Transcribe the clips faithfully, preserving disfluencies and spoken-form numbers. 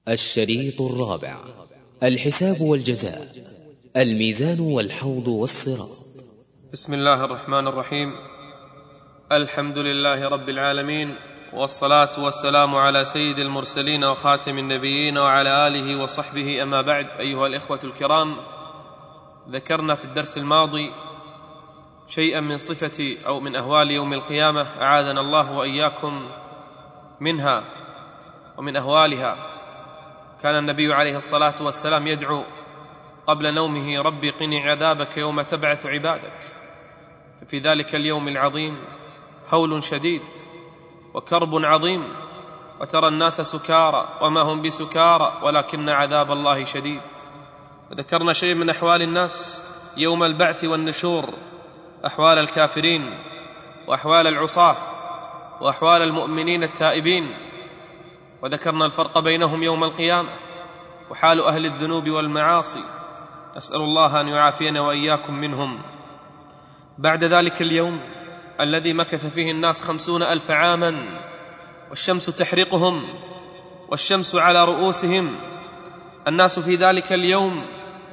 الشريط الرابع: الحساب والجزاء، الميزان والحوض والصراط. بسم الله الرحمن الرحيم. الحمد لله رب العالمين، والصلاة والسلام على سيد المرسلين وخاتم النبيين وعلى آله وصحبه، أما بعد. أيها الإخوة الكرام، ذكرنا في الدرس الماضي شيئا من صفة أو من أهوال يوم القيامة، أعاذنا الله وإياكم منها ومن أهوالها. كان النبي عليه الصلاة والسلام يدعو قبل نومه: ربي قني عذابك يوم تبعث عبادك. ففي ذلك اليوم العظيم هول شديد وكرب عظيم، وترى الناس سكارى وما هم بسكارى ولكن عذاب الله شديد. وذكرنا شيء من أحوال الناس يوم البعث والنشور، أحوال الكافرين وأحوال العصاة وأحوال المؤمنين التائبين، وذكرنا الفرق بينهم يوم القيامة وحال أهل الذنوب والمعاصي. نسأل الله أن يعافينا وإياكم منهم. بعد ذلك اليوم الذي مكث فيه الناس خمسون ألف عاما والشمس تحرقهم والشمس على رؤوسهم، الناس في ذلك اليوم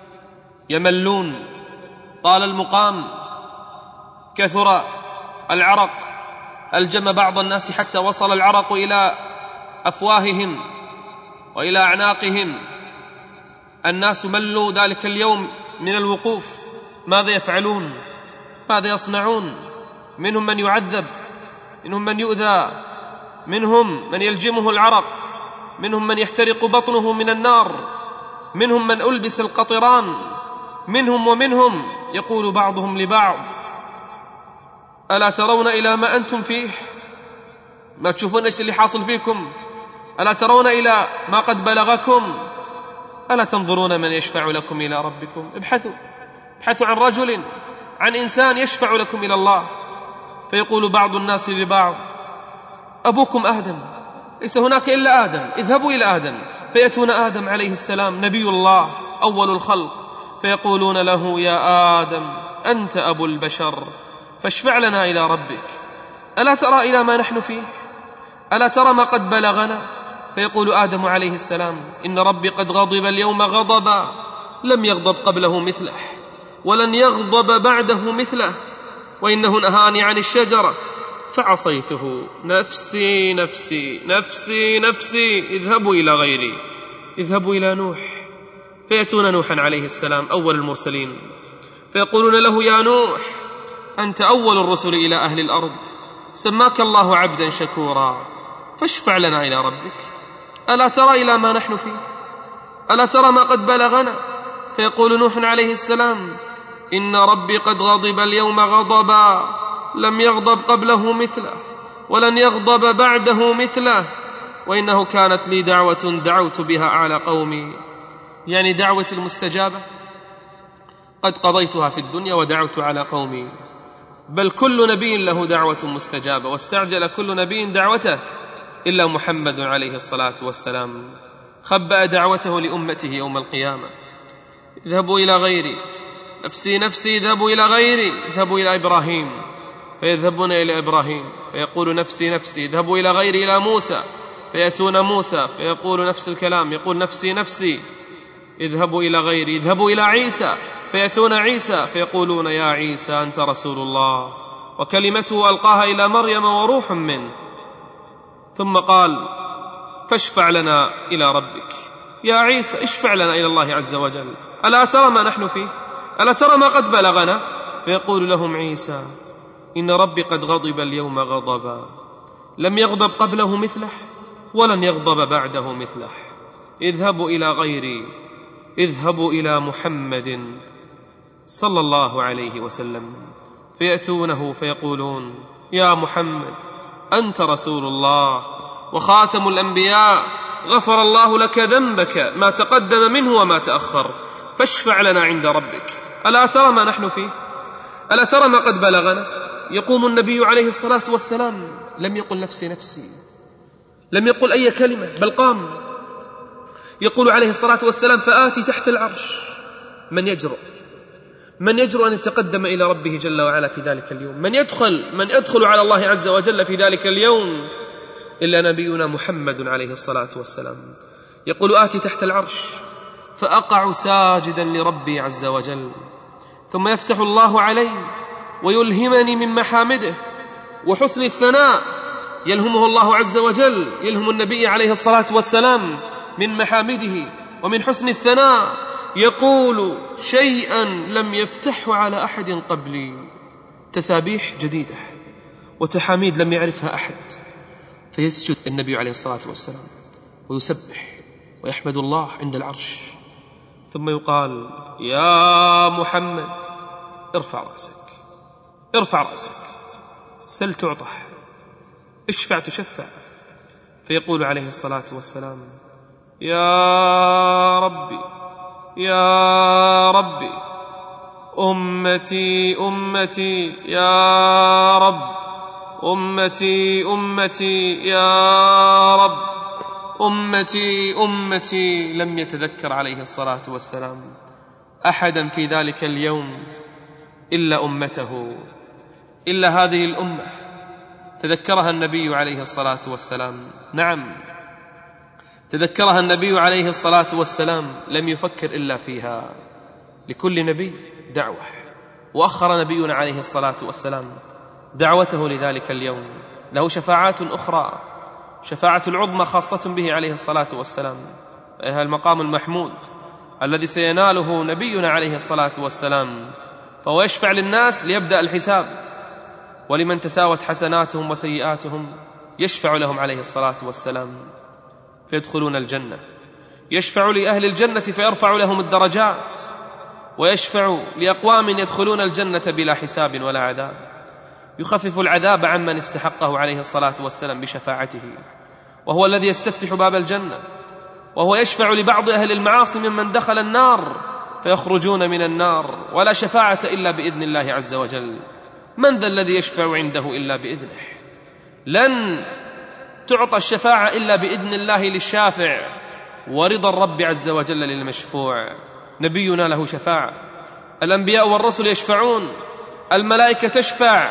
يملون، طال المقام، كثر العرق، ألجم بعض الناس حتى وصل العرق إلى أفواههم وإلى أعناقهم. الناس ملوا ذلك اليوم من الوقوف. ماذا يفعلون؟ ماذا يصنعون؟ منهم من يعذب، منهم من يؤذى، منهم من يلجمه العرق، منهم من يحترق بطنه من النار، منهم من ألبس القطران، منهم ومنهم. يقول بعضهم لبعض: ألا ترون إلى ما أنتم فيه؟ ما تشوفون إيش اللي حاصل فيكم؟ ألا ترون إلى ما قد بلغكم؟ ألا تنظرون من يشفع لكم إلى ربكم؟ ابحثوا ابحثوا عن رجل، عن إنسان يشفع لكم إلى الله. فيقول بعض الناس لبعض: أبوكم آدم، ليس هناك إلا آدم، اذهبوا إلى آدم. فيأتون آدم عليه السلام نبي الله أول الخلق، فيقولون له: يا آدم، أنت أبو البشر، فاشفع لنا إلى ربك. ألا ترى إلى ما نحن فيه؟ ألا ترى ما قد بلغنا؟ فيقول آدم عليه السلام: إن ربي قد غضب اليوم غضبا لم يغضب قبله مثله ولن يغضب بعده مثله، وإنه نهاني عن الشجرة فعصيته، نفسي نفسي نفسي نفسي، اذهبوا إلى غيري، اذهبوا إلى نوح. فيأتون نوحا عليه السلام أول المرسلين، فيقولون له: يا نوح، أنت أول الرسل إلى أهل الأرض، سماك الله عبدا شكورا، فاشفع لنا إلى ربك. ألا ترى إلى ما نحن فيه؟ ألا ترى ما قد بلغنا؟ فيقول نوح عليه السلام: إن ربي قد غضب اليوم غضبا لم يغضب قبله مثله ولن يغضب بعده مثله، وإنه كانت لي دعوة دعوت بها على قومي. يعني دعوة المستجابة قد قضيتها في الدنيا ودعوت على قومي. بل كل نبي له دعوة مستجابة، واستعجل كل نبي دعوته إلا محمد عليه الصلاة والسلام، خبأ دعوته لأمته يوم القيامة: اذهبوا إلى غيري، نفسي نفسي، اذهبوا إلى غيري، اذهبوا إلى إبراهيم. فيذهبون إلى إبراهيم فيقول: نفسي نفسي، اذهبوا إلى غيري، إلى موسى. فيأتون موسى فيقول نفس الكلام، يقول: نفسي نفسي، اذهبوا إلى غيري، اذهبوا إلى عيسى. فيأتون عيسى فيقولون: يا عيسى، أنت رسول الله وكلمته ألقاها إلى مريم وروح منه. ثم قال: فاشفع لنا إلى ربك. يا عيسى، اشفع لنا إلى الله عز وجل. ألا ترى ما نحن فيه؟ ألا ترى ما قد بلغنا؟ فيقول لهم عيسى: إن ربي قد غضب اليوم غضبا لم يغضب قبله مثله ولن يغضب بعده مثله، اذهبوا إلى غيري، اذهبوا إلى محمد صلى الله عليه وسلم. فيأتونه فيقولون: يا محمد، أنت رسول الله وخاتم الأنبياء، غفر الله لك ذنبك ما تقدم منه وما تأخر، فاشفع لنا عند ربك. ألا ترى ما نحن فيه؟ ألا ترى ما قد بلغنا؟ يقوم النبي عليه الصلاة والسلام، لم يقل نفسي نفسي، لم يقل أي كلمة، بل قام يقول عليه الصلاة والسلام: فآتي تحت العرش من يجرؤ من يجرؤ أن يتقدم إلى ربه جل وعلا في ذلك اليوم؟ من يدخل من يدخل على الله عز وجل في ذلك اليوم إلا نبينا محمد عليه الصلاة والسلام. يقول آتي تحت العرش فأقع ساجدا لربي عز وجل، ثم يفتح الله علي ويلهمني من محامده وحسن الثناء، يلهمه الله عز وجل، يلهم النبي عليه الصلاة والسلام من محامده ومن حسن الثناء، يقول شيئا لم يفتحه على أحد قبلي، تسابيح جديدة وتحاميد لم يعرفها أحد، فيسجد النبي عليه الصلاة والسلام ويسبح ويحمد الله عند العرش، ثم يقال يا محمد ارفع رأسك، ارفع رأسك، سل تعطى، اشفع تشفع. فيقول عليه الصلاة والسلام يا ربي يا ربي أمتي أمتي يا رب، أمتي أمتي يا رب، أمتي أمتي. لم يتذكر عليه الصلاة والسلام أحدا في ذلك اليوم إلا أمته، إلا هذه الأمة تذكرها النبي عليه الصلاة والسلام. نعم، تذكرها النبي عليه الصلاة والسلام، لم يفكر إلا فيها. لكل نبي دعوة، وأخر نبينا عليه الصلاة والسلام دعوته لذلك اليوم. له شفاعات أخرى، شفاعة العظمى خاصة به عليه الصلاة والسلام، وهي المقام المحمود الذي سيناله نبينا عليه الصلاة والسلام، فهو يشفع للناس ليبدأ الحساب، ولمن تساوت حسناتهم وسيئاتهم يشفع لهم عليه الصلاة والسلام فيدخلون الجنة، يشفع لأهل الجنة فيرفع لهم الدرجات، ويشفع لأقوام يدخلون الجنة بلا حساب ولا عذاب، يخفف العذاب عمن استحقه عليه الصلاة والسلام بشفاعته، وهو الذي يستفتح باب الجنة، وهو يشفع لبعض أهل المعاصي ممن دخل النار فيخرجون من النار، ولا شفاعة إلا بإذن الله عز وجل. من ذا الذي يشفع عنده إلا بإذنه؟ لن تعطى الشفاعة إلا بإذن الله للشافع، ورضا الرب عز وجل للمشفوع. نبينا له شفاعة، الأنبياء والرسل يشفعون، الملائكة تشفع،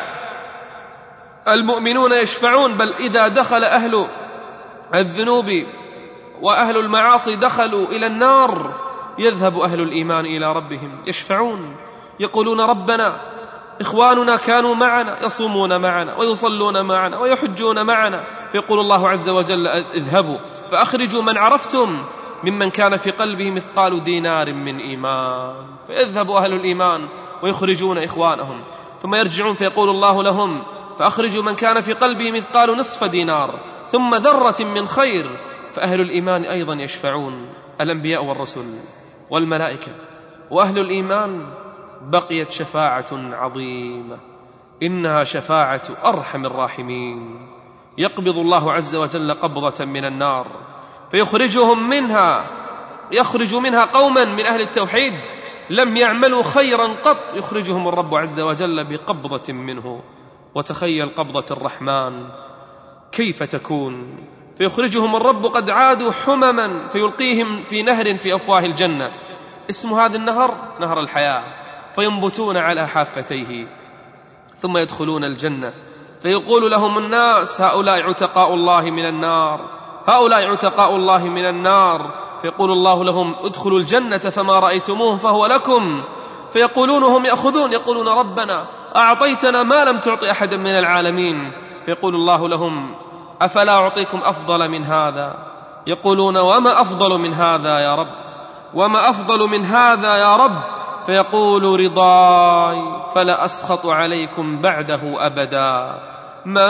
المؤمنون يشفعون، بل إذا دخل أهل الذنوب وأهل المعاصي دخلوا إلى النار يذهب أهل الإيمان إلى ربهم يشفعون، يقولون ربنا إخواننا كانوا معنا يصومون معنا ويصلون معنا ويحجون معنا، فيقول الله عز وجل اذهبوا فأخرجوا من عرفتم ممن كان في قلبه مثقال دينار من إيمان، فيذهب أهل الإيمان ويخرجون إخوانهم، ثم يرجعون فيقول الله لهم فأخرجوا من كان في قلبه مثقال نصف دينار ثم ذرة من خير، فأهل الإيمان أيضا يشفعون، الأنبياء والرسل والملائكة وأهل الإيمان. بقيت شفاعة عظيمة، إنها شفاعة أرحم الراحمين، يقبض الله عز وجل قبضة من النار فيخرجهم منها، يخرج منها قوما من أهل التوحيد لم يعملوا خيرا قط، يخرجهم الرب عز وجل بقبضة منه. وتخيل قبضة الرحمن كيف تكون، فيخرجهم الرب قد عادوا حمما فيلقيهم في نهر في أفواه الجنة، اسم هذا النهر نهر الحياة، فينبتون على حافتيه، ثم يدخلون الجنة فيقول لهم الناس هؤلاء عتقاء الله من النار، هؤلاء عتقاء الله من النار، فيقول الله لهم ادخلوا الجنة فما رأيتموه فهو لكم، فيقولون هم يأخذون يقولون ربنا أعطيتنا ما لم تعطي أحدا من العالمين، فيقول الله لهم أفلا أعطيكم أفضل من هذا؟ يقولون وما أفضل من هذا يا رب، وما أفضل من هذا يا رب؟ فيقول رضاي فلا أسخط عليكم بعده أبدا، من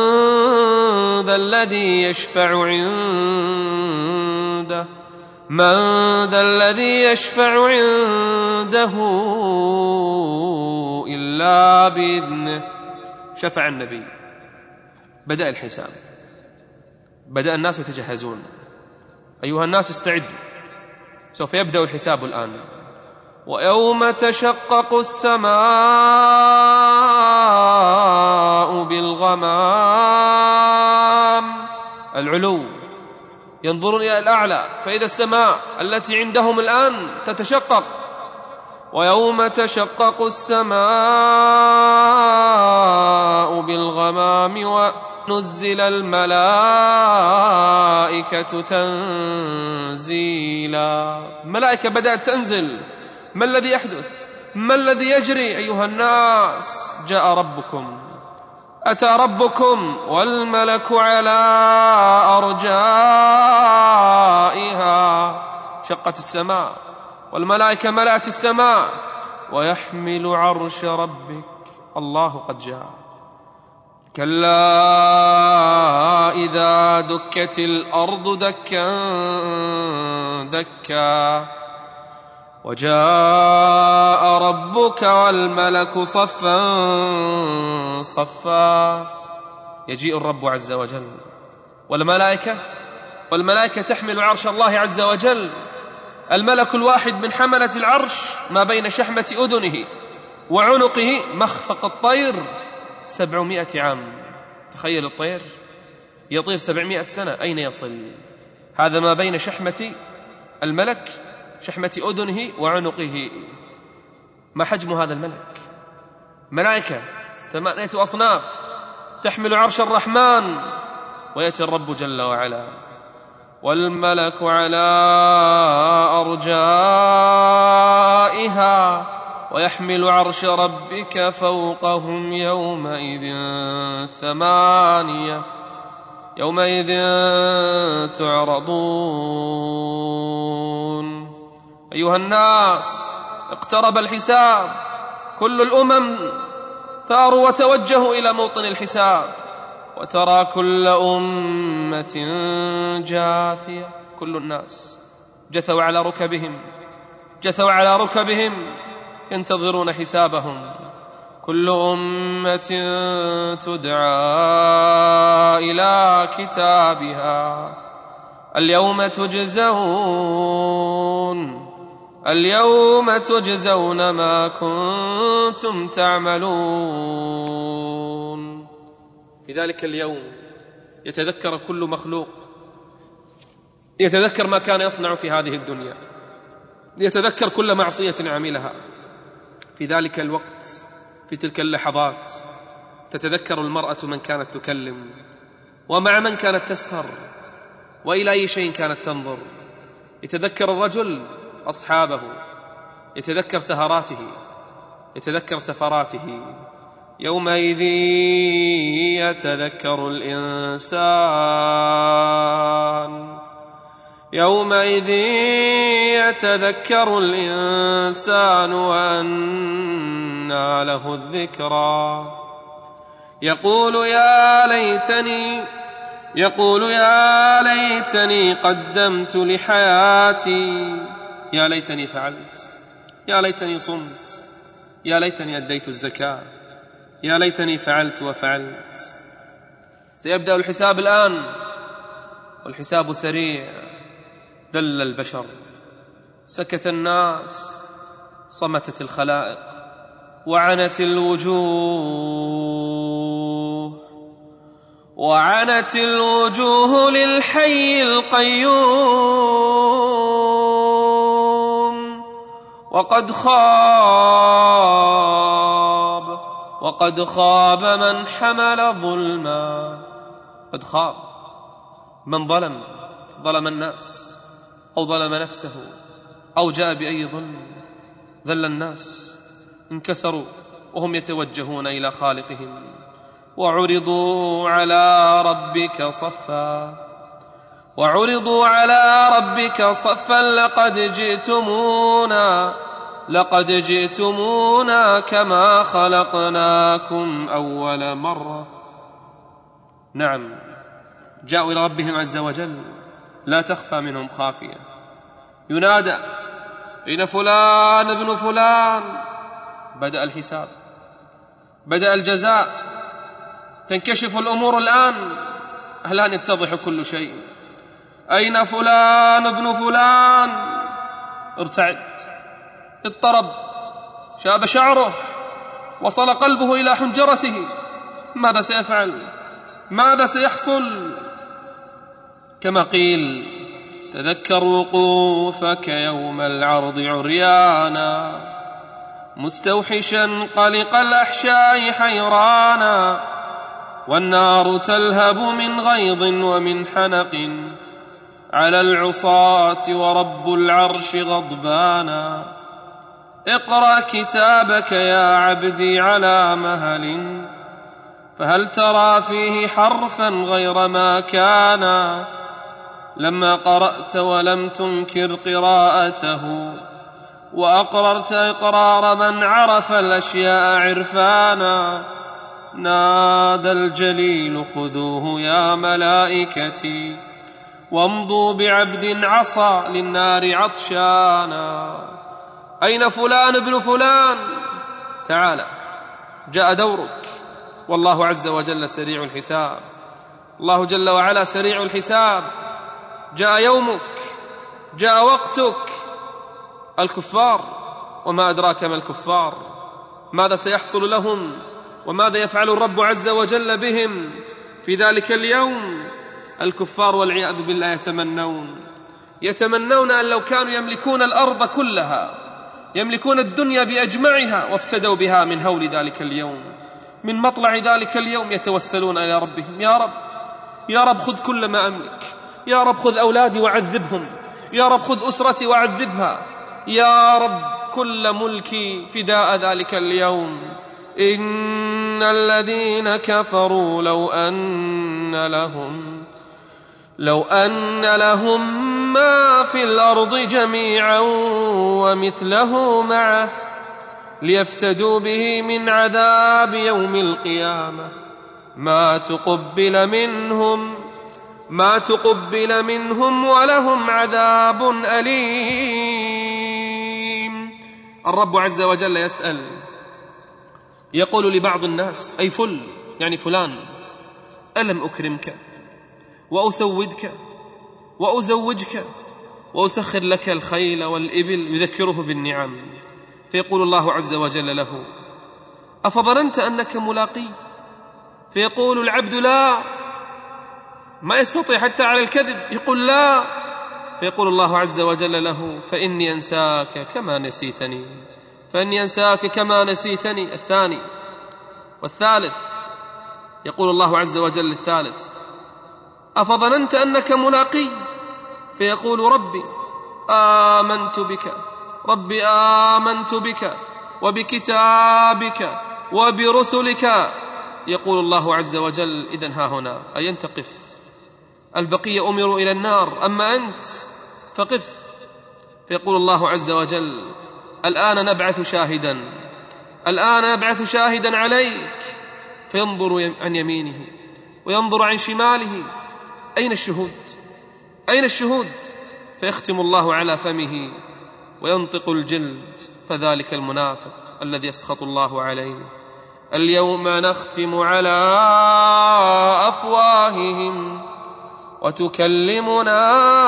ذا الذي يشفع عنده، من ذا الذي يشفع عنده إلا بإذنه. شفع النبي، بدأ الحساب، بدأ الناس يتجهزون، أيها الناس استعدوا، سوف يبدأ الحساب الآن. ويوم تشقق السماء بالغمام، العلو، ينظرون إلى الأعلى، فإذا السماء التي عندهم الآن تتشقق. ويوم تشقق السماء بالغمام و... نزل الملائكة تنزيلا. الملائكة بدأت تنزل. ما الذي يحدث؟ ما الذي يجري أيها الناس؟ جاء ربكم، أتى ربكم والملك على أرجائها. شقت السماء والملائكة ملأت السماء. ويحمل عرش ربك. الله قد جاء. كلا إذا دكت الأرض دكا دكا وجاء ربك والملك صفا صفا. يجيء الرب عز وجل والملائكة والملائكة تحمل عرش الله عز وجل. الملك الواحد من حملة العرش ما بين شحمة أذنه وعنقه مخفق الطير سبعمائة عام. تخيل الطير يطير سبعمائة سنة، أين يصل؟ هذا ما بين شحمة الملك، شحمة أذنه وعنقه. ما حجم هذا الملك؟ ملائكة ثمانية أصناف تحمل عرش الرحمن. ويأتي الرب جل وعلا والملك على أرجائها ويحمل عرش ربك فوقهم يومئذ ثمانية يومئذ تعرضون. أيها الناس اقترب الحساب. كل الأمم ثاروا وتوجهوا إلى موطن الحساب. وترى كل أمة جاثية. كل الناس جثوا على ركبهم جثوا على ركبهم ينتظرون حسابهم. كل أمة تدعى إلى كتابها اليوم تجزون اليوم تجزون ما كنتم تعملون. في ذلك اليوم يتذكر كل مخلوق، يتذكر ما كان يصنع في هذه الدنيا، يتذكر كل معصية عملها. في ذلك الوقت، في تلك اللحظات، تتذكر المرأة من كانت تكلم، ومع من كانت تسهر، وإلى أي شيء كانت تنظر. يتذكر الرجل أصحابه، يتذكر سهراته، يتذكر سفراته. يومئذ يتذكر الإنسان يومئذ يتذكر الإنسان وأنى له الذكرى. يقول يا ليتني يقول يا ليتني قدمت لحياتي. يا ليتني فعلت، يا ليتني صمت، يا ليتني أديت الزكاة، يا ليتني فعلت وفعلت. سيبدأ الحساب الآن، والحساب سريع. ذل البشر، سكت الناس، صمتت الخلائق، وعنت الوجوه وعنت الوجوه للحي القيوم. وقد خاب وقد خاب من حمل ظلما. قد خاب من ظلم ظلم الناس أو ظلم نفسه أو جاء بأي ظلم. ذل الناس، انكسروا وهم يتوجهون إلى خالقهم. وعرضوا على ربك صفا وعرضوا على ربك صفا لقد جئتمونا لقد جئتمونا كما خلقناكم أول مرة. نعم، جاءوا إلى ربهم عز وجل لا تخفى منهم خافية. ينادى أين فلان ابن فلان؟ بدأ الحساب، بدأ الجزاء، تنكشف الأمور الآن. الآن يتضح كل شيء. أين فلان ابن فلان؟ ارتعد، اضطرب، شاب شعره، وصل قلبه إلى حنجرته. ماذا سيفعل؟ ماذا سيحصل؟ كما قيل تذكر وقوفك يوم العرض عريانا مستوحشا قلق الأحشاء حيرانا. والنار تلهب من غيظ ومن حنق على العصاة ورب العرش غضبانا. اقرأ كتابك يا عبدي على مهل، فهل ترى فيه حرفا غير ما كان؟ لما قرأت ولم تنكر قراءته، وأقررت إقرار من عرف الأشياء عرفانا، نادى الجليل خذوه يا ملائكتي، وامضوا بعبد عصى للنار عطشانا. أين فلان ابن فلان؟ تعال، جاء دورك، والله عز وجل سريع الحساب. الله جل وعلا سريع الحساب. جاء يومك، جاء وقتك. الكفار، وما أدراك ما الكفار، ماذا سيحصل لهم وماذا يفعل الرب عز وجل بهم في ذلك اليوم؟ الكفار والعياذ بالله يتمنون يتمنون أن لو كانوا يملكون الأرض كلها، يملكون الدنيا بأجمعها، وافتدوا بها من هول ذلك اليوم، من مطلع ذلك اليوم. يتوسلون إلى ربهم: يا رب، يا رب خذ كل ما أملك، يا رب خذ أولادي وعذبهم، يا رب خذ أسرتي وعذبها، يا رب كل ملكي فداء ذلك اليوم. إن الذين كفروا لو أن لهم لو أن لهم ما في الأرض جميعا ومثله معه ليفتدوا به من عذاب يوم القيامة ما تقبل منهم ما تقبل منهم ولهم عذاب أليم. الرب عز وجل يسأل، يقول لبعض الناس: أي فل، يعني فلان، ألم أكرمك وأسودك وأزوجك وأسخر لك الخيل والإبل؟ يذكره بالنعم. فيقول الله عز وجل له: أفظننت أنك ملاقي؟ فيقول العبد: لا، ما يستطيع حتى على الكذب، يقول لا. فيقول الله عز وجل له: فإني أنساك كما نسيتني فإني أنساك كما نسيتني. الثاني والثالث. يقول الله عز وجل الثالث: أفظننت أنك ملاقي؟ فيقول: ربي آمنت بك ربي آمنت بك وبكتابك وبرسلك. يقول الله عز وجل: إذن ها هنا، أي أنت قف، البقية أمروا إلى النار، أما أنت فقف. فيقول الله عز وجل: الآن نبعث شاهدا الآن نبعث شاهدا عليك. فينظر عن يمينه وينظر عن شماله: أين الشهود أين الشهود فيختم الله على فمه وينطق الجلد، فذلك المنافق الذي يسخط الله عليه: اليوم نختم على أفواههم وتكلمنا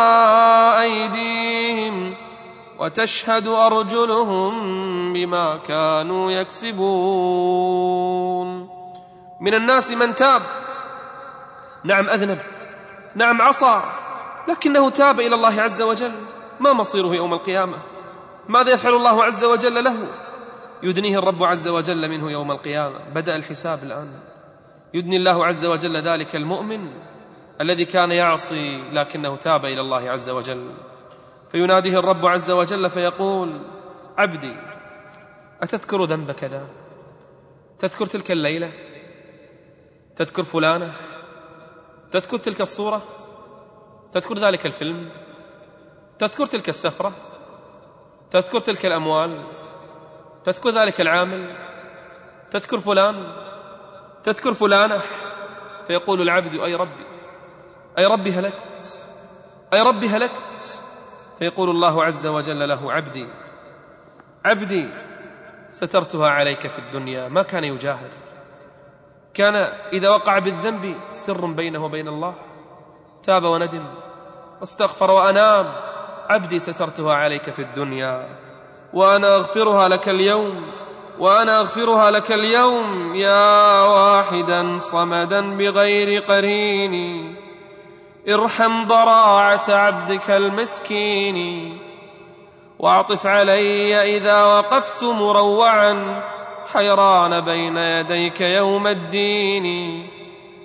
أيديهم وتشهد أرجلهم بما كانوا يكسبون. من الناس من تاب، نعم أذنب، نعم عصى، لكنه تاب إلى الله عز وجل. ما مصيره يوم القيامة؟ ماذا يفعل الله عز وجل له؟ يدنيه الرب عز وجل منه يوم القيامة. بدأ الحساب الآن. يدني الله عز وجل ذلك المؤمن الذي كان يعصي لكنه تاب إلى الله عز وجل. فيناديه الرب عز وجل فيقول: عبدي، أتذكر ذنب كذا؟ تذكر تلك الليلة؟ تذكر فلانة؟ تذكر تلك الصورة؟ تذكر ذلك الفيلم؟ تذكر تلك السفرة؟ تذكر تلك الأموال؟ تذكر ذلك العامل؟ تذكر فلان؟ تذكر فلانة؟ فيقول العبد: أي ربي أي ربي هلكت أي ربي هلكت. فيقول الله عز وجل له: عبدي عبدي سترتها عليك في الدنيا. ما كان يجاهر، كان إذا وقع بالذنب سر بينه وبين الله، تاب وندم واستغفر وأنام. عبدي سترتها عليك في الدنيا وأنا أغفرها لك اليوم وأنا أغفرها لك اليوم يا واحدا صمدا بغير قرين، ارحم ضراعة عبدك المسكين، واعطف علي إذا وقفت مروعا حيران بين يديك يوم الدين.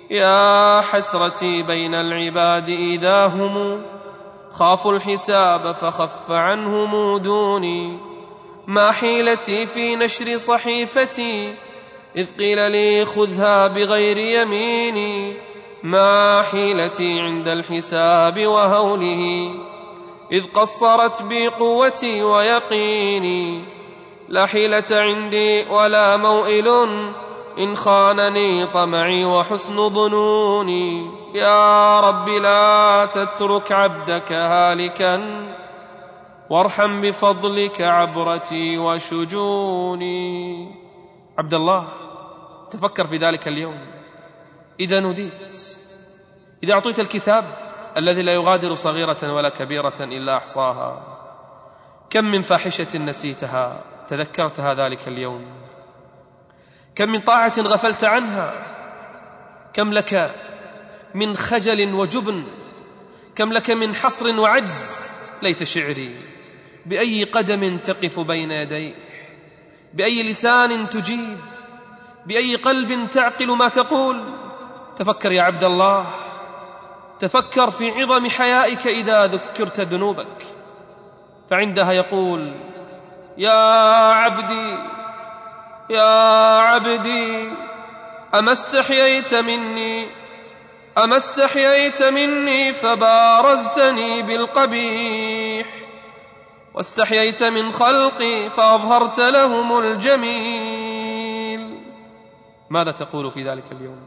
يا حسرتي بين العباد إذا هم خافوا الحساب فخف عنهم دوني. ما حيلتي في نشر صحيفتي إذ قيل لي خذها بغير يميني. ما حيلتي عند الحساب وهوله إذ قصرت بي قوتي ويقيني. لا حيلة عندي ولا موئل إن خانني طمعي وحسن ظنوني. يا رب لا تترك عبدك هالكا وارحم بفضلك عبرتي وشجوني. عبد الله، تفكر في ذلك اليوم إذا نوديت، إذا أعطيت الكتاب الذي لا يغادر صغيرة ولا كبيرة إلا أحصاها. كم من فاحشة نسيتها تذكرتها ذلك اليوم، كم من طاعة غفلت عنها، كم لك من خجل وجبن، كم لك من حصر وعجز. ليت شعري بأي قدم تقف بين يديه، بأي لسان تجيب، بأي قلب تعقل ما تقول. تفكر يا عبد الله، تفكر في عظم حيائك إذا ذكرت ذنوبك، فعندها يقول: يا عبدي يا عبدي أما استحييت مني أما استحييت مني فبارزتني بالقبيح، واستحييت من خلقي فأظهرت لهم الجميل. ماذا تقول في ذلك اليوم؟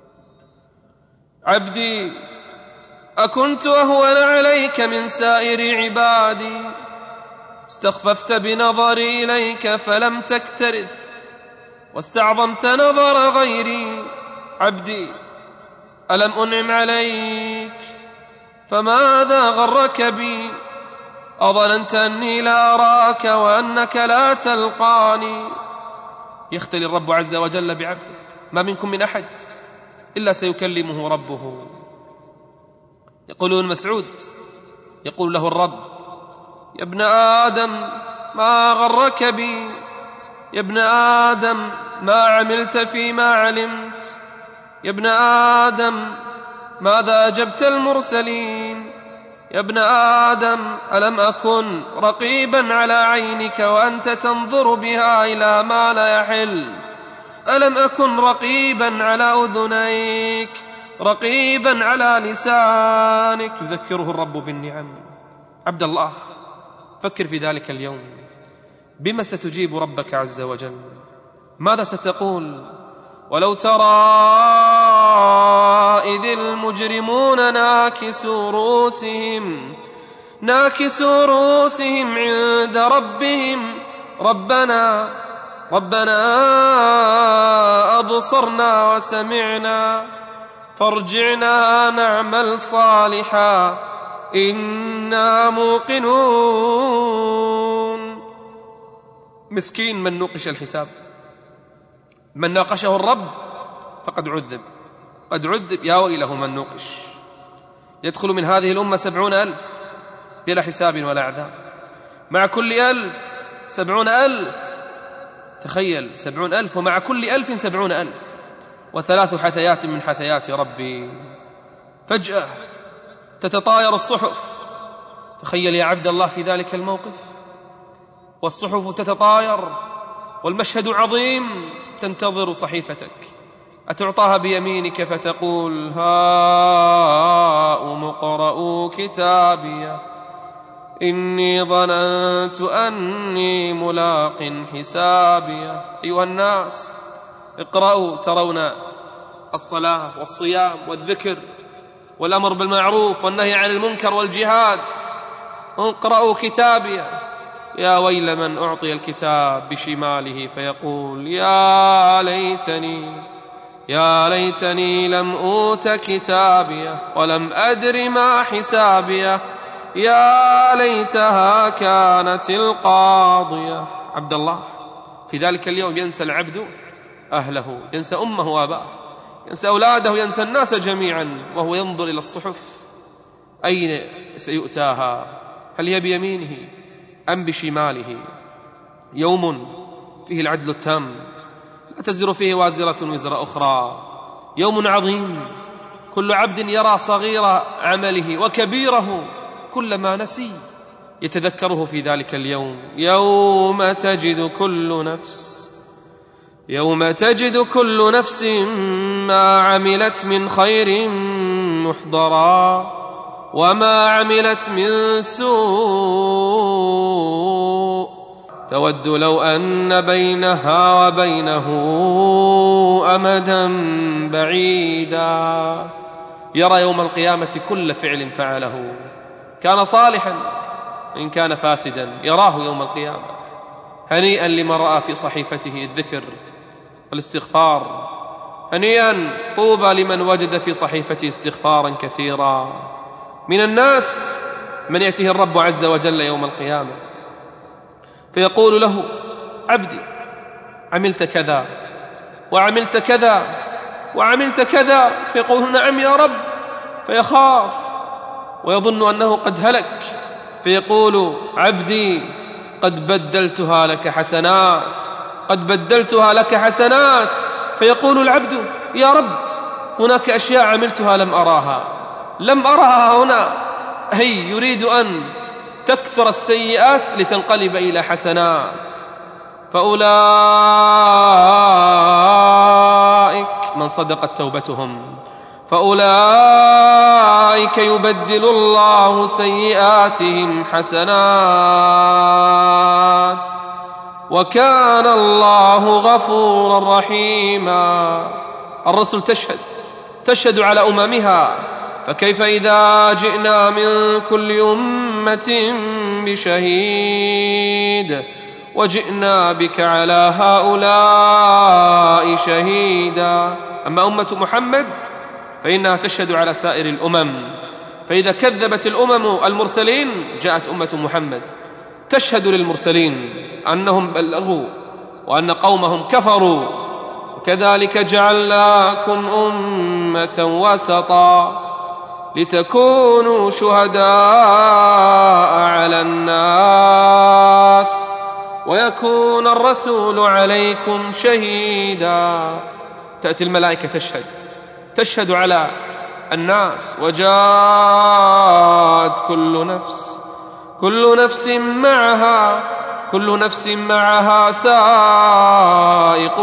عبدي أكنت أهون عليك من سائر عبادي؟ استخففت بنظري إليك فلم تكترث، واستعظمت نظر غيري. عبدي ألم أنعم عليك فماذا غرك بي؟ أظننت أني لا أراك وأنك لا تلقاني. يختلي الرب عز وجل بعبده، ما منكم من أحد إلا سيكلمه ربه. يقولون مسعود يقول له الرب: يا ابن آدم ما غرك بي؟ يا ابن آدم ما عملت فيما علمت؟ يا ابن آدم ماذا أجبت المرسلين؟ يا ابن آدم ألم أكن رقيبا على عينك وأنت تنظر بها إلى ما لا يحل؟ ألم أكن رقيبا على أذنيك، رقيبا على لسانك؟ يذكره الرب بالنعم. عبد الله، فكر في ذلك اليوم، بما ستجيب ربك عز وجل؟ ماذا ستقول؟ ولو ترى إذ المجرمون ناكسوا رؤوسهم ناكسوا رؤوسهم عند ربهم ربنا ربنا أبصرنا وسمعنا فارجعنا نعمل صالحا إنا موقنون. مسكين من نوقش الحساب، من ناقشه الرب فقد عذب، قد عذب. يا ويله من نوقش. يدخل من هذه الأمة سبعون ألف بلا حساب ولا عذاب، مع كل ألف سبعون ألف. تخيل، سبعون ألف ومع كل ألف سبعون ألف، وثلاث حثيات من حثيات ربي. فجأة تتطاير الصحف. تخيل يا عبد الله في ذلك الموقف، والصحف تتطاير والمشهد عظيم، تنتظر صحيفتك. أتعطاها بيمينك فتقول: هاؤم اقرءوا كتابي إني ظننت أني ملاق حسابي. أيها الناس، اقرأوا. ترون الصلاة والصيام والذكر والأمر بالمعروف والنهي عن المنكر والجهاد. اقرأوا كتابي. يا ويل من أعطي الكتاب بشماله فيقول: يا ليتني يا ليتني لم أوت كتابي ولم أدر ما حسابي يا ليتها كانت القاضية. عبد الله، في ذلك اليوم ينسى العبد أهله، ينسى أمه وأباه، ينسى أولاده، ينسى الناس جميعا، وهو ينظر إلى الصحف. أين سيؤتاها؟ هل هي بيمينه أم بشماله؟ يوم فيه العدل التام، لا تزر فيه وازرة وزر أخرى، يوم عظيم، كل عبد يرى صغير عمله وكبيره كلما نسي يتذكره في ذلك اليوم. يوم تجد كل نفس يوم تجد كل نفس ما عملت من خير محضرا وما عملت من سوء تود لو أن بينها وبينه أمدا بعيدا. يرى يوم القيامة كل فعل فعله، كان صالحا إن كان فاسدا، يراه يوم القيامة. هنيئا لمن رأى في صحيفته الذكر والاستغفار، هنيئا طوبى لمن وجد في صحيفته استغفارا كثيرا. من الناس من يأتيه الرب عز وجل يوم القيامة فيقول له: عبدي عملت كذا وعملت كذا وعملت كذا، فيقول: نعم يا رب، فيخاف ويظن أنه قد هلك، فيقول: عبدي قد بدلتها لك حسنات قد بدلتها لك حسنات فيقول العبد: يا رب، هناك أشياء عملتها لم أراها لم أراها هنا. هي يريد أن تكثر السيئات لتنقلب إلى حسنات. فأولئك من صدقت توبتهم فأولئك يبدل الله سيئاتهم حسنات وكان الله غفورا رحيما. الرسل تشهد تشهد على أممها، فكيف إذا جئنا من كل أمة بشهيد وجئنا بك على هؤلاء شهيدا. أما أمة محمد فإنها تشهد على سائر الأمم، فإذا كذبت الأمم المرسلين جاءت أمة محمد تشهد للمرسلين أنهم بلغوا وأن قومهم كفروا. وكذلك جعلناكم أمة وسطا لتكونوا شهداء على الناس ويكون الرسول عليكم شهيدا. تأتي الملائكة تشهد تشهد على الناس، وجاءت كل نفس كل نفس معها كل نفس معها سائق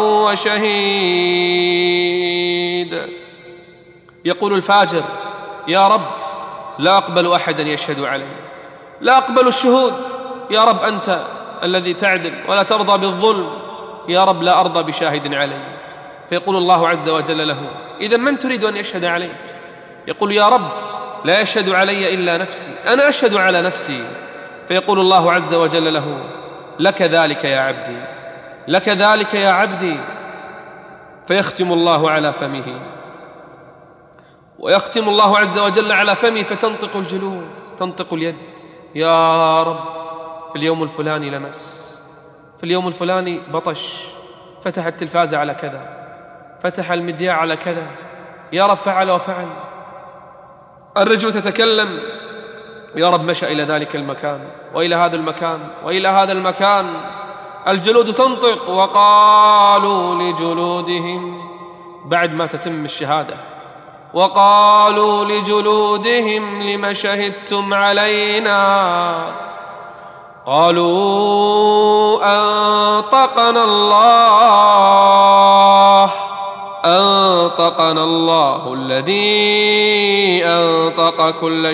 وشهيد. يقول الفاجر: يا رب، لا أقبل أحدا يشهد علي، لا أقبل الشهود، يا رب أنت الذي تعدل ولا ترضى بالظلم، يا رب لا أرضى بشاهد علي. فيقول الله عز وجل له: إذا من تريد أن يشهد عليك؟ يقول: يا رب، لا يشهد علي إلا نفسي، أنا أشهد على نفسي. فيقول الله عز وجل له: لك ذلك يا عبدي لك ذلك يا عبدي. فيختم الله على فمه ويختم الله عز وجل على فمه فتنطق الجلود، تنطق اليد: يا رب، في اليوم الفلاني لمس، في اليوم الفلاني بطش، فتح التلفاز على كذا، فتح المذياع على كذا، يا رب فعل وفعل. الرجل تتكلم: يا رب مشى إلى ذلك المكان وإلى هذا المكان وإلى هذا المكان. الجلود تنطق: وقالوا لجلودهم، بعد ما تتم الشهادة، وقالوا لجلودهم لم شهدتم علينا؟ قالوا أنطقنا الله أنطقنا الله الذي أنطق كل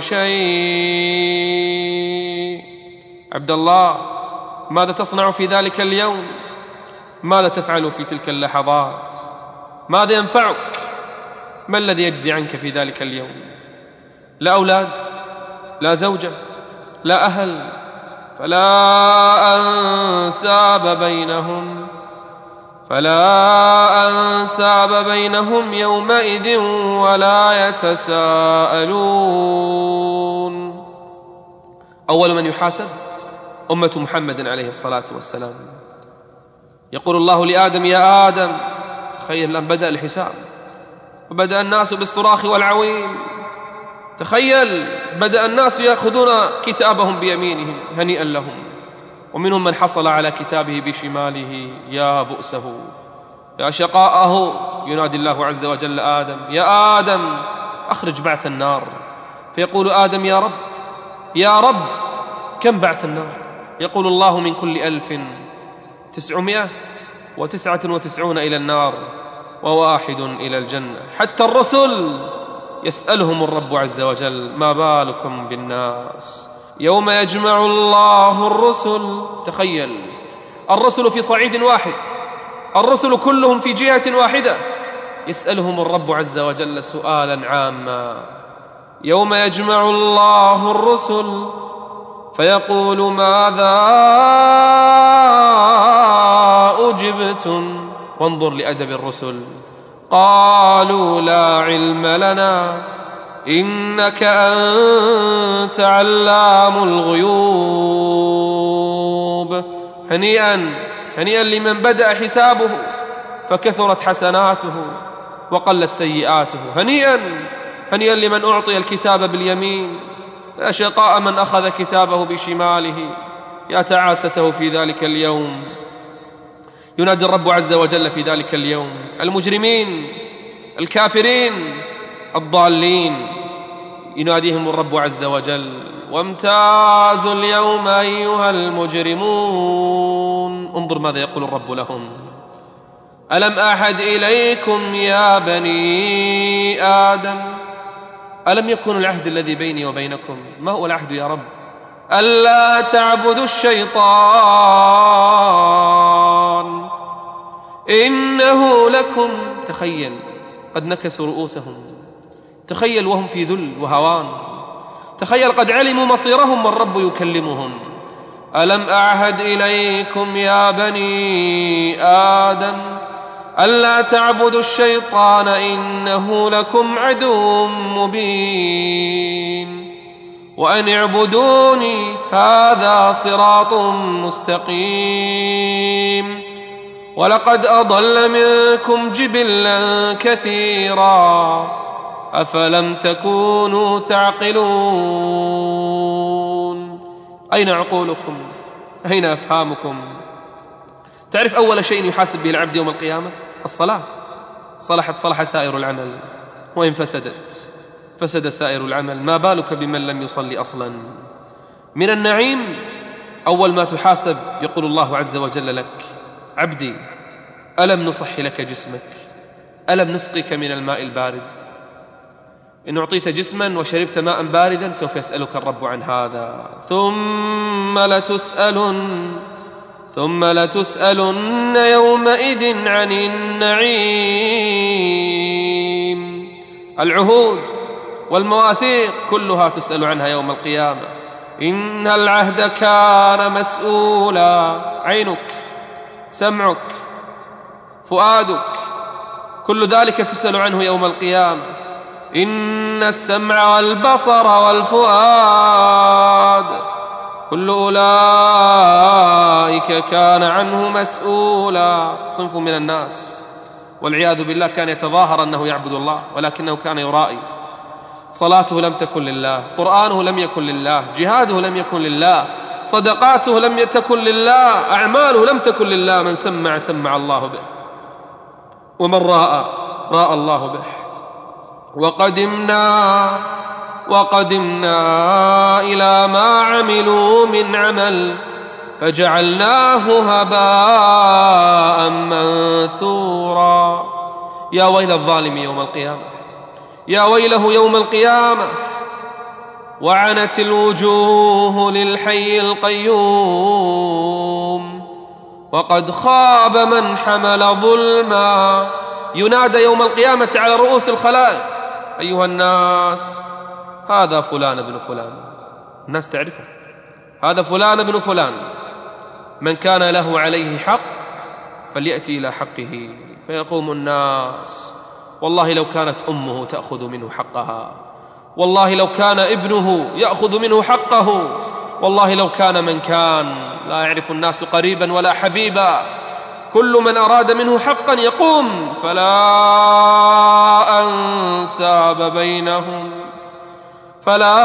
شيء. عبد الله، ماذا تصنع في ذلك اليوم؟ ماذا تفعل في تلك اللحظات؟ ماذا ينفعك؟ ما الذي يجزي عنك في ذلك اليوم؟ لا أولاد، لا زوجة، لا أهل، فلا أنساب بينهم فلا أنساب بينهم يومئذ ولا يتساءلون. أول من يحاسب أمة محمد عليه الصلاة والسلام. يقول الله لآدم: يا آدم، تخيل الآن بدأ الحساب، وبدأ الناس بالصراخ والعويل. تخيل بدأ الناس يأخذون كتابهم بيمينهم، هنيئا لهم. ومنهم من حصل على كتابه بشماله، يا بؤسه، يا شقاءه، ينادي الله عز وجل آدم: يا آدم أخرج بعث النار. فيقول آدم: يا رب يا رب كم بعث النار؟ يقول الله: من كل ألف تسعمائة وتسعة وتسعون إلى النار وواحد إلى الجنة. حتى الرسل يسألهم الرب عز وجل: ما بالكم بالناس؟ يوم يجمع الله الرسل. تخيل، الرسل في صعيد واحد، الرسل كلهم في جهة واحدة، يسألهم الرب عز وجل سؤالا عاما: يوم يجمع الله الرسل فيقول: ماذا أجبتم؟ وانظر لأدب الرسل: قالوا: لا علم لنا إنك أنت علام الغيوب. هنيئا هنيئا لمن بدأ حسابه فكثرت حسناته وقلت سيئاته. هنيئا هنيئا لمن أعطي الكتاب باليمين. يا شقاء من أخذ كتابه بشماله، يا تعاسته في ذلك اليوم. ينادي الرب عز وجل في ذلك اليوم المجرمين الكافرين الضالين، يناديهم الرب عز وجل: وامتازوا اليوم أيها المجرمون. انظر ماذا يقول الرب لهم: ألم أعهد إليكم يا بني آدم؟ ألم يكن العهد الذي بيني وبينكم؟ ما هو العهد يا رب؟ ألا تعبدوا الشيطان إنه لكم. تخيل، قد نكسوا رؤوسهم، تخيل وهم في ذل وهوان، تخيل قد علموا مصيرهم والرب يكلمهم: ألم أعهد إليكم يا بني آدم ألا تعبدوا الشيطان إنه لكم عدو مبين وأن اعبدوني هذا صراط مستقيم ولقد أضل منكم جبلا كثيرا أفلم تكونوا تعقلون. أين عقولكم؟ أين أفهامكم؟ تعرف أول شيء يحاسب به العبد يوم القيامة؟ الصلاة. صلحت صلح سائر العمل، وإن فسدت فسد سائر العمل. ما بالك بمن لم يصلي أصلا؟ من النعيم أول ما تحاسب يقول الله عز وجل لك: عبدي ألم نصح لك جسمك؟ ألم نسقك من الماء البارد؟ إن أعطيت جسما وشربت ماء باردا سوف يسألك الرب عن هذا. ثم لتسألن ثم لتسألن يومئذ عن النعيم. العهود والمواثيق كلها تسأل عنها يوم القيامة. إن العهد كان مسؤولا. عينك، سمعك، فؤادك، كل ذلك تسأل عنه يوم القيامة. إن السمع والبصر والفؤاد كل أولئك كان عنه مسؤولا. صنف من الناس والعياذ بالله كان يتظاهر أنه يعبد الله ولكنه كان يرائي. صلاته لم تكن لله، قرآنه لم يكن لله، جهاده لم يكن لله، صدقاته لم تكن لله، أعماله لم تكن لله. من سمع سمع الله به، ومن راء راء الله به. وقدمنا وقدمنا إلى ما عملوا من عمل فجعلناه هباء منثورا. يا ويل الظالم يوم القيامة، يا ويله يوم القيامة. وعنت الوجوه للحي القيوم وقد خاب من حمل ظلما. ينادى يوم القيامة على رؤوس الخلائق: أيها الناس، هذا فلان ابن فلان. الناس تعرفه، هذا فلان ابن فلان، من كان له عليه حق فليأتي إلى حقه. فيقوم الناس: والله لو كانت أمه تأخذ منه حقها، والله لو كان ابنه يأخذ منه حقه، والله لو كان من كان. لا يعرف الناس قريبا ولا حبيبا. كل من أراد منه حقا يقوم: فلا أنساب بينهم فلا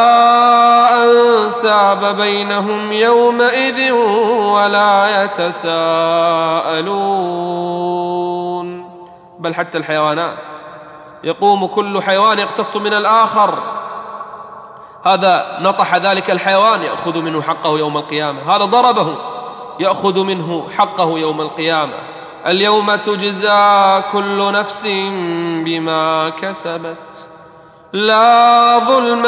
أنساب بينهم يومئذ ولا يتساءلون. بل حتى الحيوانات، يقوم كل حيوان يقتص من الآخر، هذا نطح ذلك الحيوان يأخذ منه حقه يوم القيامة، هذا ضربه يأخذ منه حقه يوم القيامة. اليوم تجزى كل نفس بما كسبت لا ظلم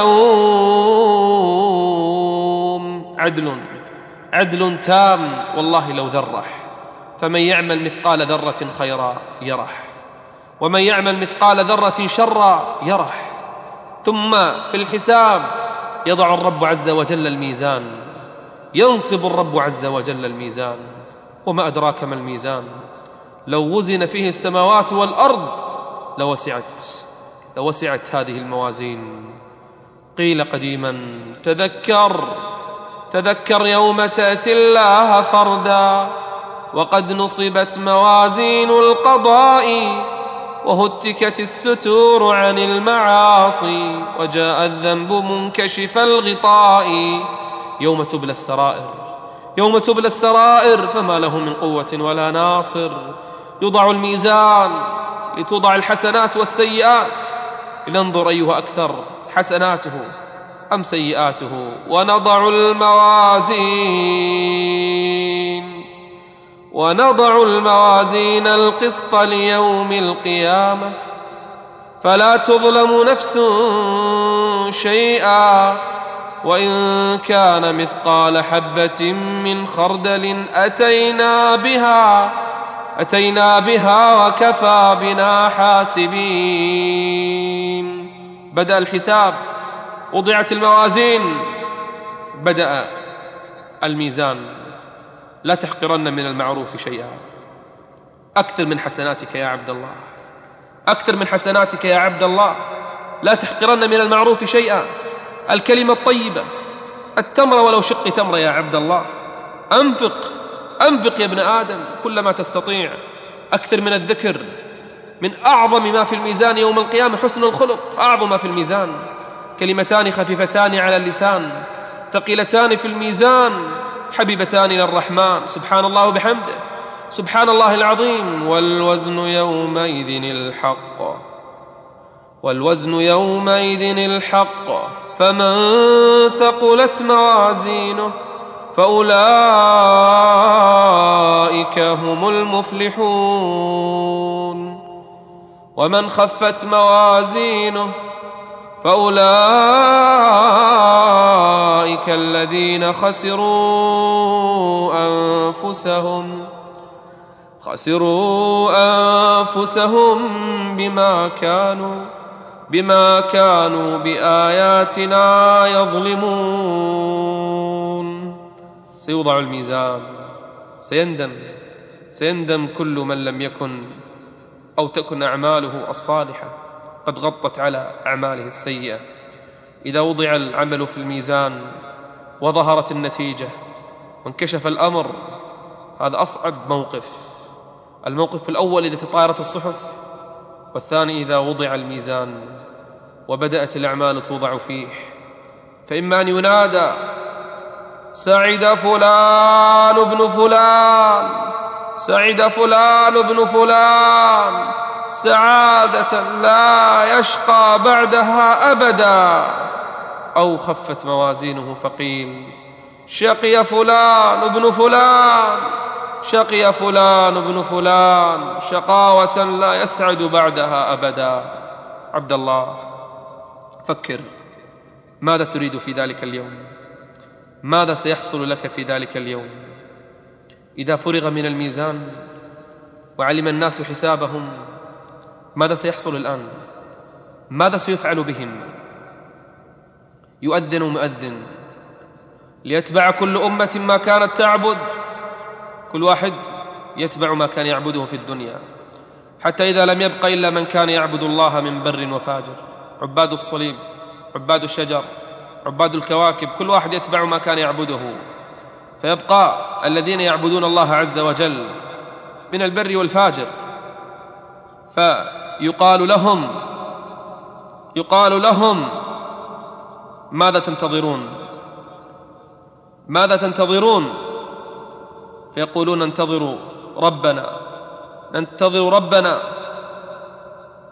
اليوم. عدل عدل تام والله لو ذرح، فمن يعمل مثقال ذرة خيرا يرح، ومن يعمل مثقال ذرة شرا يرح. ثم في الحساب يضع الرب عز وجل الميزان، ينصب الرب عز وجل الميزان. وما أدراك ما الميزان؟ لو وزن فيه السماوات والأرض لوسعت لوسعت هذه الموازين. قيل قديما تذكر تذكر يوم تأتي الله فردا، وقد نصبت موازين القضاء، وهتكت الستور عن المعاصي، وجاء الذنب منكشف الغطاء. يوم تبلى السرائر يوم تبلى السرائر فما له من قوة ولا ناصر. يوضع الميزان لتوضع الحسنات والسيئات، لننظر أيها أكثر حسناته أم سيئاته. ونضع الموازين ونضع الموازين القسط ليوم القيامة فلا تظلم نفس شيئا، وإن كان مثقال حبة من خردل أتينا بها أتينا بها وكفى بنا حاسبين. بدأ الحساب، وضعت الموازين، بدأ الميزان. لا تحقرن من المعروف شيئا. أكثر من حسناتك يا عبد الله، أكثر من حسناتك يا عبد الله. لا تحقرن من المعروف شيئا. الكلمة الطيبة، التمرة ولو شق تمرة يا عبد الله. أنفق أنفق يا ابن آدم كلما تستطيع. أكثر من الذكر. من أعظم ما في الميزان يوم القيامة حسن الخلق، أعظم ما في الميزان. كلمتان خفيفتان على اللسان ثقيلتان في الميزان، حبيبتان إلى الرحمن، سبحان الله وبحمده، سبحان الله العظيم. والوزن يومئذ الحق والوزن يومئذ الحق فمن ثقلت موازينه فأولئك هم المفلحون، ومن خفت موازينه فأولئك الذين خسروا أنفسهم خسروا أنفسهم بما كانوا بما كانوا بآياتنا يظلمون. سيوضع الميزان، سيندم سيندم كل من لم يكن أو تكن أعماله الصالحة قد غطت على أعماله السيئة. إذا وضع العمل في الميزان وظهرت النتيجة وانكشف الأمر، هذا أصعب موقف. الموقف الأول إذا تطايرت الصحف، والثاني إذا وضع الميزان وبدأت الأعمال توضع فيه. فإما أن ينادى سعد فلان ابن فلان سعد فلان ابن فلان سعادة لا يشقى بعدها أبدا، أو خفت موازينه فقيل شقي فلان ابن فلان شقي فلان ابن فلان شقاوة لا يسعد بعدها أبدا. عبد الله، فكر، ماذا تريد في ذلك اليوم؟ ماذا سيحصل لك في ذلك اليوم؟ إذا فرغ من الميزان وعلم الناس حسابهم، ماذا سيحصل الآن؟ ماذا سيفعل بهم؟ يؤذن مؤذن ليتبع كل أمة ما كانت تعبد. كل واحد يتبع ما كان يعبده في الدنيا، حتى إذا لم يبق إلا من كان يعبد الله من بر وفاجر، عباد الصليب، عباد الشجر، عباد الكواكب، كل واحد يتبع ما كان يعبده. فيبقى الذين يعبدون الله عز وجل من البر والفاجر، فيقال لهم يقال لهم ماذا تنتظرون؟ ماذا تنتظرون؟ فيقولون ننتظر ربنا ننتظر ربنا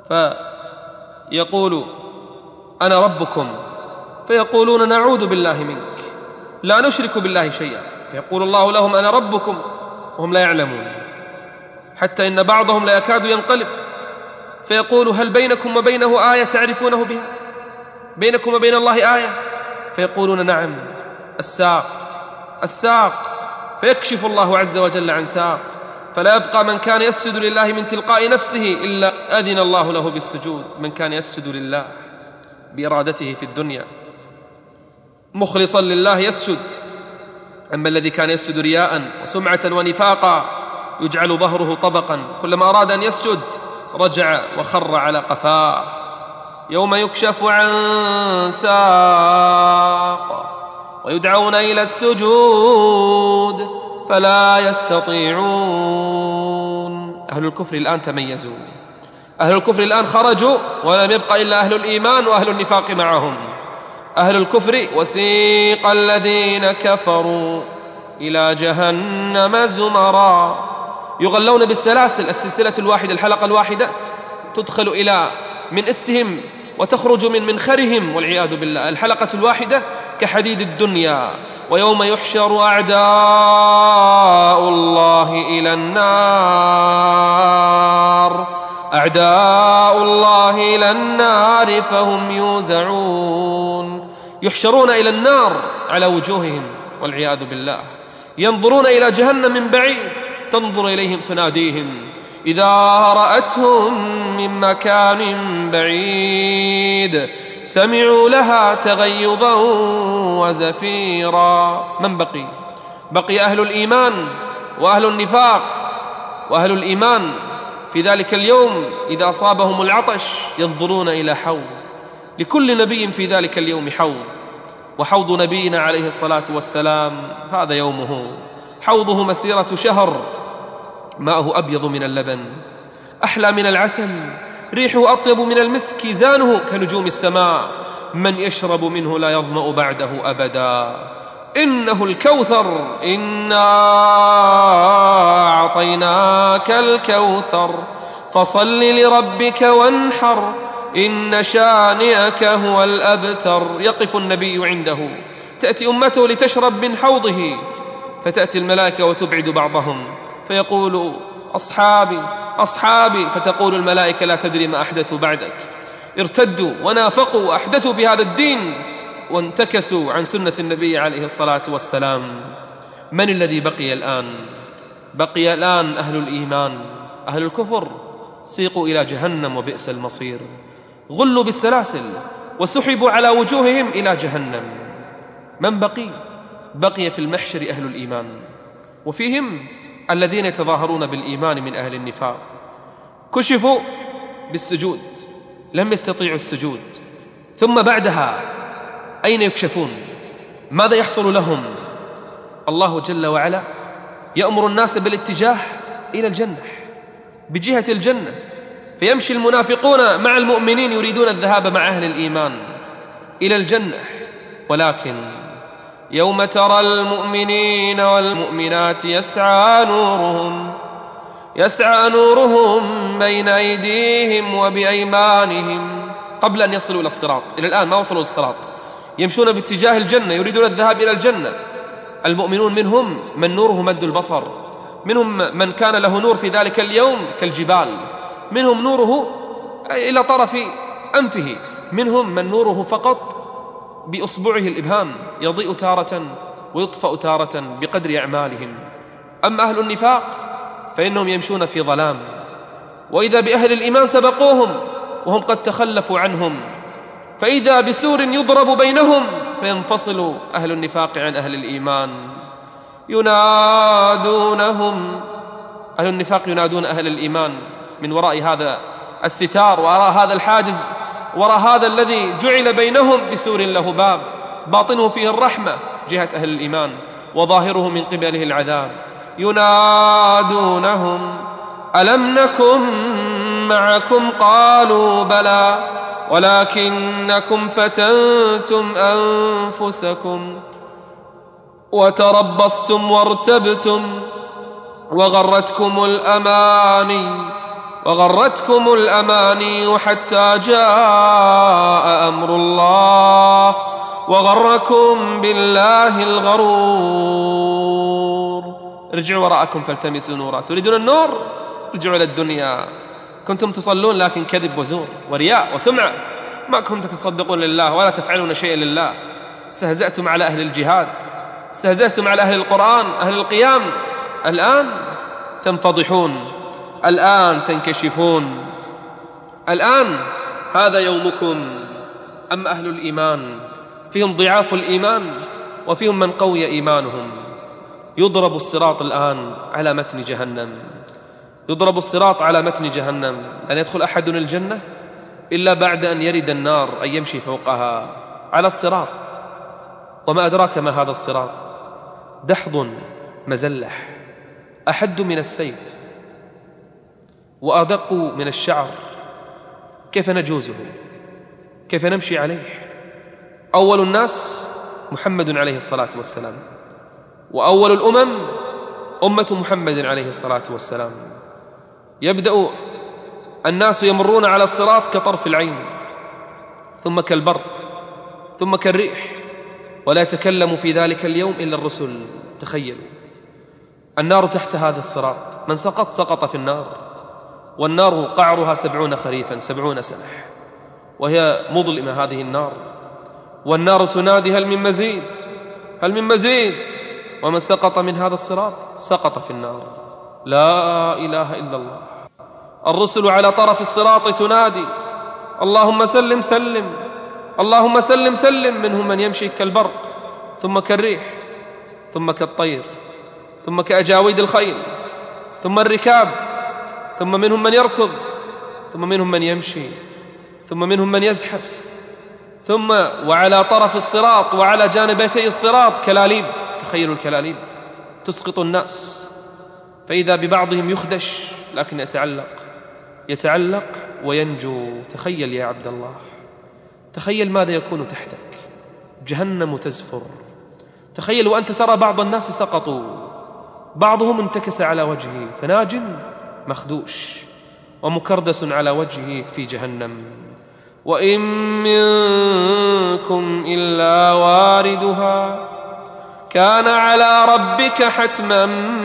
فيقول أنا ربكم، فيقولون نعوذ بالله منك، لا نشرك بالله شيئا، فيقول الله لهم أنا ربكم وهم لا يعلمون، حتى إن بعضهم لا يكاد ينقلب فيقول هل بينكم وبينه آية تعرفونه بها؟ بينكم وبين الله آية؟ فيقولون نعم، الساق الساق، فيكشف الله عز وجل عن ساق، فلا يبقى من كان يسجد لله من تلقاء نفسه إلا أذن الله له بالسجود، من كان يسجد لله بإرادته في الدنيا مخلصا لله يسجد. أما الذي كان يسجد رياء وسمعة ونفاقا يجعل ظهره طبقا، كلما أراد أن يسجد رجع وخر على قفاه. يوم يكشف عن ساق ويدعون إلى السجود فلا يستطيعون. أهل الكفر الآن تميزوا، أهل الكفر الآن خرجوا ولم يبق إلا أهل الإيمان وأهل النفاق معهم. أهل الكفر وسيق الذين كفروا إلى جهنم زمرا، يغلون بالسلاسل، السلسلة الواحدة، الحلقة الواحدة تدخل إلى من استهم وتخرج من منخرهم والعياذ بالله. الحلقة الواحدة كحديد الدنيا. ويوم يحشر أعداء الله إلى النار، أعداء الله إلى النار فهم يوزعون. يحشرون إلى النار على وجوههم والعياذ بالله، ينظرون إلى جهنم من بعيد، تنظر إليهم تناديهم إذا رأتهم من مكان بعيد سمعوا لها تغيظا وزفيرا. من بقي؟ بقي أهل الإيمان وأهل النفاق. وأهل الإيمان في ذلك اليوم إذا أصابهم العطش ينظرون إلى حوض، لكل نبي في ذلك اليوم حوض، وحوض نبينا عليه الصلاة والسلام هذا يومه، حوضه مسيرة شهر، ماءه أبيض من اللبن، أحلى من العسل، ريحه أطيب من المسك، ميزانه كنجوم السماء، من يشرب منه لا يظمأ بعده أبدا. إنه الكوثر، إنا أعطيناك الكوثر فصل لربك وانحر إن شانئك هو الأبتر. يقف النبي عنده، تأتي أمته لتشرب من حوضه، فتأتي الملائكة وتبعد بعضهم فيقول أصحابي أصحابي، فتقول الملائكة لا تدري ما أحدثوا بعدك، ارتدوا ونافقوا وأحدثوا في هذا الدين وانتكسوا عن سنة النبي عليه الصلاة والسلام. من الذي بقي الآن؟ بقي الآن أهل الإيمان. أهل الكفر سيقوا إلى جهنم وبئس المصير، غلوا بالسلاسل وسحبوا على وجوههم إلى جهنم. من بقي؟ بقي في المحشر أهل الإيمان، وفيهم الذين يتظاهرون بالإيمان من أهل النفاق، كشفوا بالسجود لم يستطيعوا السجود، ثم بعدها أين يكشفون؟ ماذا يحصل لهم؟ الله جل وعلا يأمر الناس بالاتجاه إلى الجنة، بجهة الجنة، فيمشي المنافقون مع المؤمنين يريدون الذهاب مع أهل الإيمان إلى الجنة. ولكن يوم ترى المؤمنين والمؤمنات يسعى نورهم يسعى نورهم بين أيديهم وبأيمانهم قبل أن يصلوا إلى الصراط. إلى الآن ما وصلوا للصراط، يمشون باتجاه الجنة، يريدون الذهاب إلى الجنة. المؤمنون منهم من نوره مد البصر، منهم من كان له نور في ذلك اليوم كالجبال، منهم نوره إلى طرف أنفه، منهم من نوره فقط بأصبعه الإبهام، يضيء تارة ويطفأ تارة بقدر أعمالهم. أما أهل النفاق فإنهم يمشون في ظلام، وإذا بأهل الإيمان سبقوهم وهم قد تخلفوا عنهم، فإذا بسور يضرب بينهم فينفصل أهل النفاق عن أهل الإيمان. ينادونهم، أهل النفاق ينادون أهل الإيمان من وراء هذا الستار، وراء هذا الحاجز، وراء هذا الذي جعل بينهم بسور له باب باطنه فيه الرحمة جهة أهل الإيمان وظاهره من قبله العذاب. ينادونهم ألم نكن معكم قالوا بلى ولكنكم فتنتم أنفسكم وتربصتم وارتبتم وغرتكم الأماني وغرتكم الأماني حتى جاء أمر الله وغركم بالله الغرور. ارجعوا وراءكم فالتمسوا نورا. تريدون النور؟ ارجعوا إلى الدنيا. كنتم تصلون لكن كذب وزور ورياء وسمعة، ما كنتم تصدقون لله ولا تفعلون شيئا لله. استهزأتم على أهل الجهاد، استهزأتم على أهل القرآن، أهل القيام. الآن تنفضحون، الآن تنكشفون، الآن هذا يومكم. أما أهل الإيمان فيهم ضعاف الإيمان وفيهم من قوي إيمانهم. يضرب الصراط الآن على متن جهنم، يضرب الصراط على متن جهنم. لن يدخل أحد الجنة إلا بعد أن يرد النار أن يمشي فوقها على الصراط. وما أدراك ما هذا الصراط؟ دحض مزلح، أحد من السيف وأدق من الشعر. كيف نجوزه؟ كيف نمشي عليه؟ أول الناس محمد عليه الصلاة والسلام، وأول الأمم أمة محمد عليه الصلاة والسلام. يبدأ الناس يمرون على الصراط كطرف العين، ثم كالبرق، ثم كالريح، ولا يتكلم في ذلك اليوم إلا الرسل. تخيلوا النار تحت هذا الصراط، من سقط سقط في النار، والنار قعرها سبعون خريفا، سبعون سنة، وهي مظلمة هذه النار. والنار تنادي هل من مزيد، هل من مزيد، ومن سقط من هذا الصراط سقط في النار. لا إله إلا الله. الرسل على طرف الصراط تنادي اللهم سلم سلم، اللهم سلم سلم. منهم من يمشي كالبرق، ثم كالريح، ثم كالطير، ثم كأجاويد الخيل، ثم الركاب، ثم منهم من يركض، ثم منهم من يمشي، ثم منهم من يزحف، ثم وعلى طرف الصراط وعلى جانبتي الصراط كلاليب. تخيلوا الكلاليب تسقط الناس، فإذا ببعضهم يخدش لكن يتعلق، يتعلق وينجو. تخيل يا عبد الله، تخيل ماذا يكون تحتك. جهنم تزفر. تخيل وأنت ترى بعض الناس سقطوا، بعضهم انتكس على وجهه فناج مخدوش، ومكردس على وجهه في جهنم. وإن منكم إلا واردها كان على ربك حتما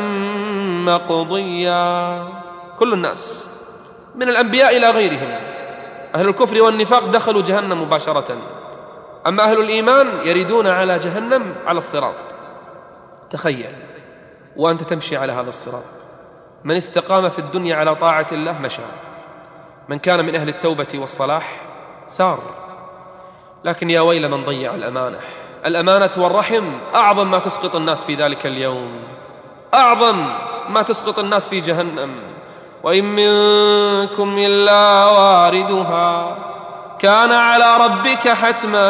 مقضيا. كل الناس من الأنبياء إلى غيرهم، أهل الكفر والنفاق دخلوا جهنم مباشرة، أما أهل الإيمان يريدون على جهنم على الصراط. تخيل وأنت تمشي على هذا الصراط. من استقام في الدنيا على طاعة الله مشى، من كان من أهل التوبة والصلاح سار. لكن يا ويل من ضيع الأمانة. الأمانة والرحم أعظم ما تسقط الناس في ذلك اليوم، أعظم ما تسقط الناس في جهنم. وإن منكم إلا واردها كان على ربك حتما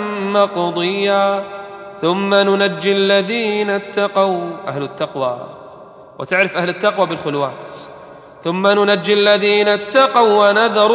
مقضيا ثم ننجي الذين اتقوا، أهل التقوى، وتعرف أهل التقوى بالخلوات. ثم ننجي الذين اتقوا ونذر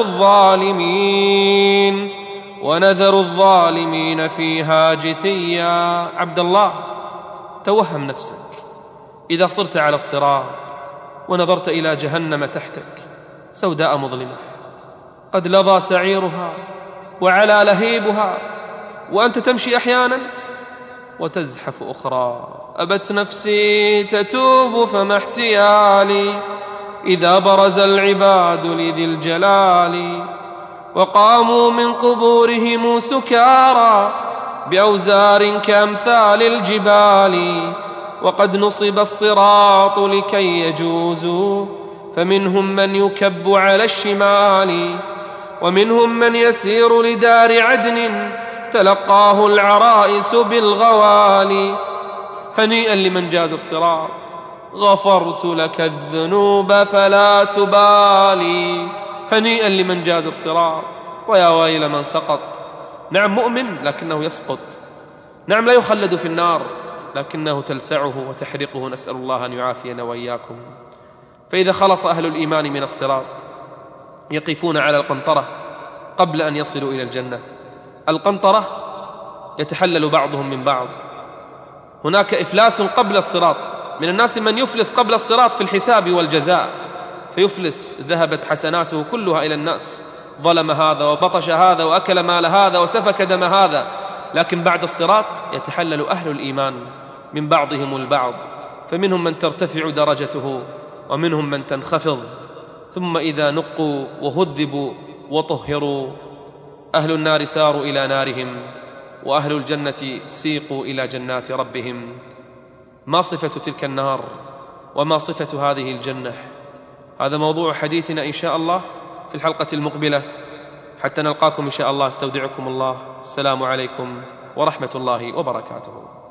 الظالمين ونذر الظالمين فيها جثيا. عبد الله، توهم نفسك إذا صرت على الصراط ونظرت إلى جهنم تحتك سوداء مظلمة، قد لظى سعيرها وعلى لهيبها، وأنت تمشي أحيانا وتزحف أخرى. أبت نفسي تتوب فما احتيالي إذا برز العباد لذي الجلال وقاموا من قبورهم سكارى بأوزار كأمثال الجبال وقد نصب الصراط لكي يجوزوا فمنهم من يكب على الشمال ومنهم من يسير لدار عدن تلقاه العرائس بالغوالي. هنيئا لمن جاز الصراط، غفرت لك الذنوب فلا تبالي. هنيئا لمن جاز الصراط، ويا ويل من سقط. نعم مؤمن لكنه يسقط، نعم لا يخلد في النار لكنه تلسعه وتحرقه. نسأل الله أن يعافينا وإياكم. فإذا خلص أهل الإيمان من الصراط يقفون على القنطرة قبل أن يصلوا إلى الجنة. القنطرة يتحلل بعضهم من بعض. هناك إفلاس قبل الصراط، من الناس من يفلس قبل الصراط في الحساب والجزاء، فيفلس، ذهبت حسناته كلها إلى الناس، ظلم هذا وبطش هذا وأكل مال هذا وسفك دم هذا. لكن بعد الصراط يتحلل أهل الإيمان من بعضهم البعض، فمنهم من ترتفع درجته ومنهم من تنخفض، ثم إذا نقوا وهذبوا وطهروا أهل النار ساروا إلى نارهم، وأهل الجنة سيقوا إلى جنات ربهم. ما صفة تلك النار وما صفة هذه الجنة؟ هذا موضوع حديثنا إن شاء الله في الحلقة المقبلة، حتى نلقاكم إن شاء الله. استودعكم الله. السلام عليكم ورحمة الله وبركاته.